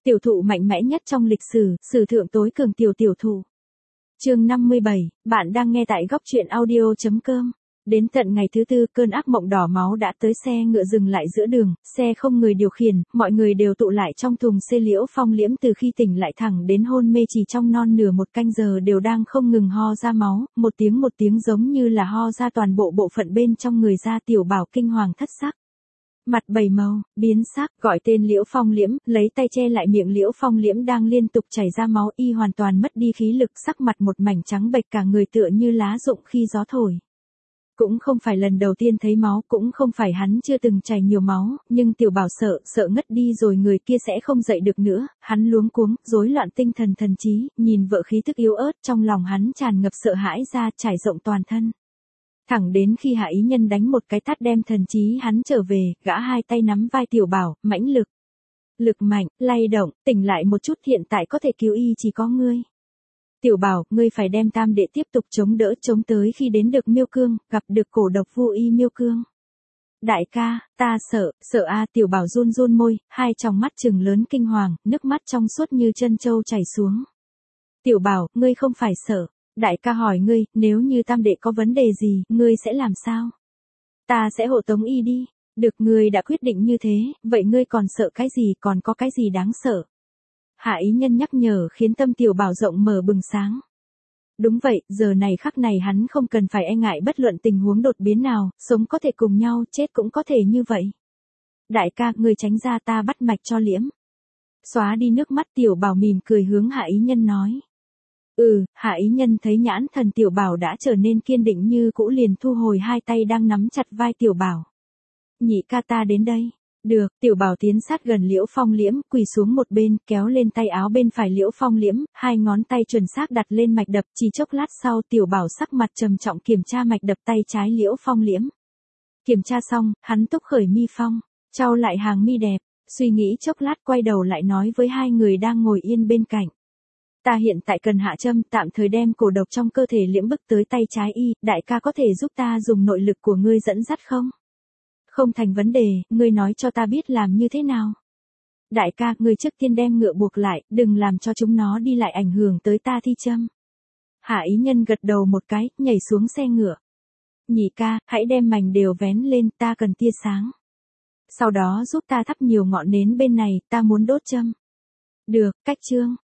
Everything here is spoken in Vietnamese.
Tiểu thụ mạnh mẽ nhất trong lịch sử, sử thượng tối cường tiểu thụ. Chương 57, bạn đang nghe tại góc truyện audio.com. Đến tận ngày thứ tư, cơn ác mộng đỏ máu đã tới, xe ngựa dừng lại giữa đường, xe không người điều khiển, mọi người đều tụ lại trong thùng xe. Liễu Phong Liễm từ khi tỉnh lại thẳng đến hôn mê chỉ trong non nửa một canh giờ đều đang không ngừng ho ra máu, một tiếng giống như là ho ra toàn bộ bộ phận bên trong người ra. Tiểu Bảo kinh hoàng thất sắc. Mặt bảy màu, biến sắc, gọi tên Liễu Phong Liễm, lấy tay che lại miệng Liễu Phong Liễm đang liên tục chảy ra máu, y hoàn toàn mất đi khí lực, sắc mặt một mảnh trắng bệch, cả người tựa như lá rụng khi gió thổi. Cũng không phải lần đầu tiên thấy máu, cũng không phải hắn chưa từng chảy nhiều máu, nhưng Tiểu Bảo sợ ngất đi rồi người kia sẽ không dậy được nữa, hắn luống cuống, rối loạn tinh thần thần trí, nhìn vợ khí tức yếu ớt, trong lòng hắn tràn ngập sợ hãi ra trải rộng toàn thân. Thẳng đến khi Hạ Ý Nhân đánh một cái tát đem thần trí hắn trở về, gã hai tay nắm vai Tiểu Bảo, mãnh lực mạnh, lay động, tỉnh lại một chút, hiện tại có thể cứu y chỉ có ngươi. Tiểu Bảo, ngươi phải đem tam đệ tiếp tục chống đỡ, chống tới khi đến được Miêu Cương, gặp được cổ độc vô y Miêu Cương. Đại ca, ta sợ a. Tiểu Bảo run môi, hai tròng mắt trừng lớn kinh hoàng, nước mắt trong suốt như chân châu chảy xuống. Tiểu Bảo, ngươi không phải sợ. Đại ca hỏi ngươi, nếu như tam đệ có vấn đề gì, ngươi sẽ làm sao? Ta sẽ hộ tống y đi. Được, ngươi đã quyết định như thế, vậy ngươi còn sợ cái gì, còn có cái gì đáng sợ? Hạ Ý Nhân nhắc nhở khiến tâm Tiểu Bảo rộng mở bừng sáng. Đúng vậy, giờ này khắc này hắn không cần phải e ngại bất luận tình huống đột biến nào, sống có thể cùng nhau, chết cũng có thể như vậy. Đại ca, ngươi tránh ra, ta bắt mạch cho Liễm. Xóa đi nước mắt, Tiểu Bảo mỉm cười hướng Hạ Ý Nhân nói. Hạ Ý Nhân thấy nhãn thần Tiểu Bảo đã trở nên kiên định như cũ, liền thu hồi hai tay đang nắm chặt vai Tiểu Bảo. Nhị ca, ta đến đây. Được, Tiểu Bảo tiến sát gần Liễu Phong Liễm, quỳ xuống một bên, kéo lên tay áo bên phải Liễu Phong Liễm, hai ngón tay chuẩn xác đặt lên mạch đập, chỉ chốc lát sau Tiểu Bảo sắc mặt trầm trọng kiểm tra mạch đập tay trái Liễu Phong Liễm. Kiểm tra xong, hắn túc khởi mi phong, chau lại hàng mi đẹp, suy nghĩ chốc lát quay đầu lại nói với hai người đang ngồi yên bên cạnh. Ta hiện tại cần hạ châm, tạm thời đem cổ độc trong cơ thể Liễm bức tới tay trái y, đại ca có thể giúp ta dùng nội lực của ngươi dẫn dắt không? Không thành vấn đề, ngươi nói cho ta biết làm như thế nào. Đại ca, ngươi trước tiên đem ngựa buộc lại, đừng làm cho chúng nó đi lại ảnh hưởng tới ta thi châm. Hạ Ý Nhân gật đầu một cái, nhảy xuống xe ngựa. Nhị ca, hãy đem mảnh đều vén lên, ta cần tia sáng. Sau đó giúp ta thắp nhiều ngọn nến bên này, ta muốn đốt châm. Được, cách chương.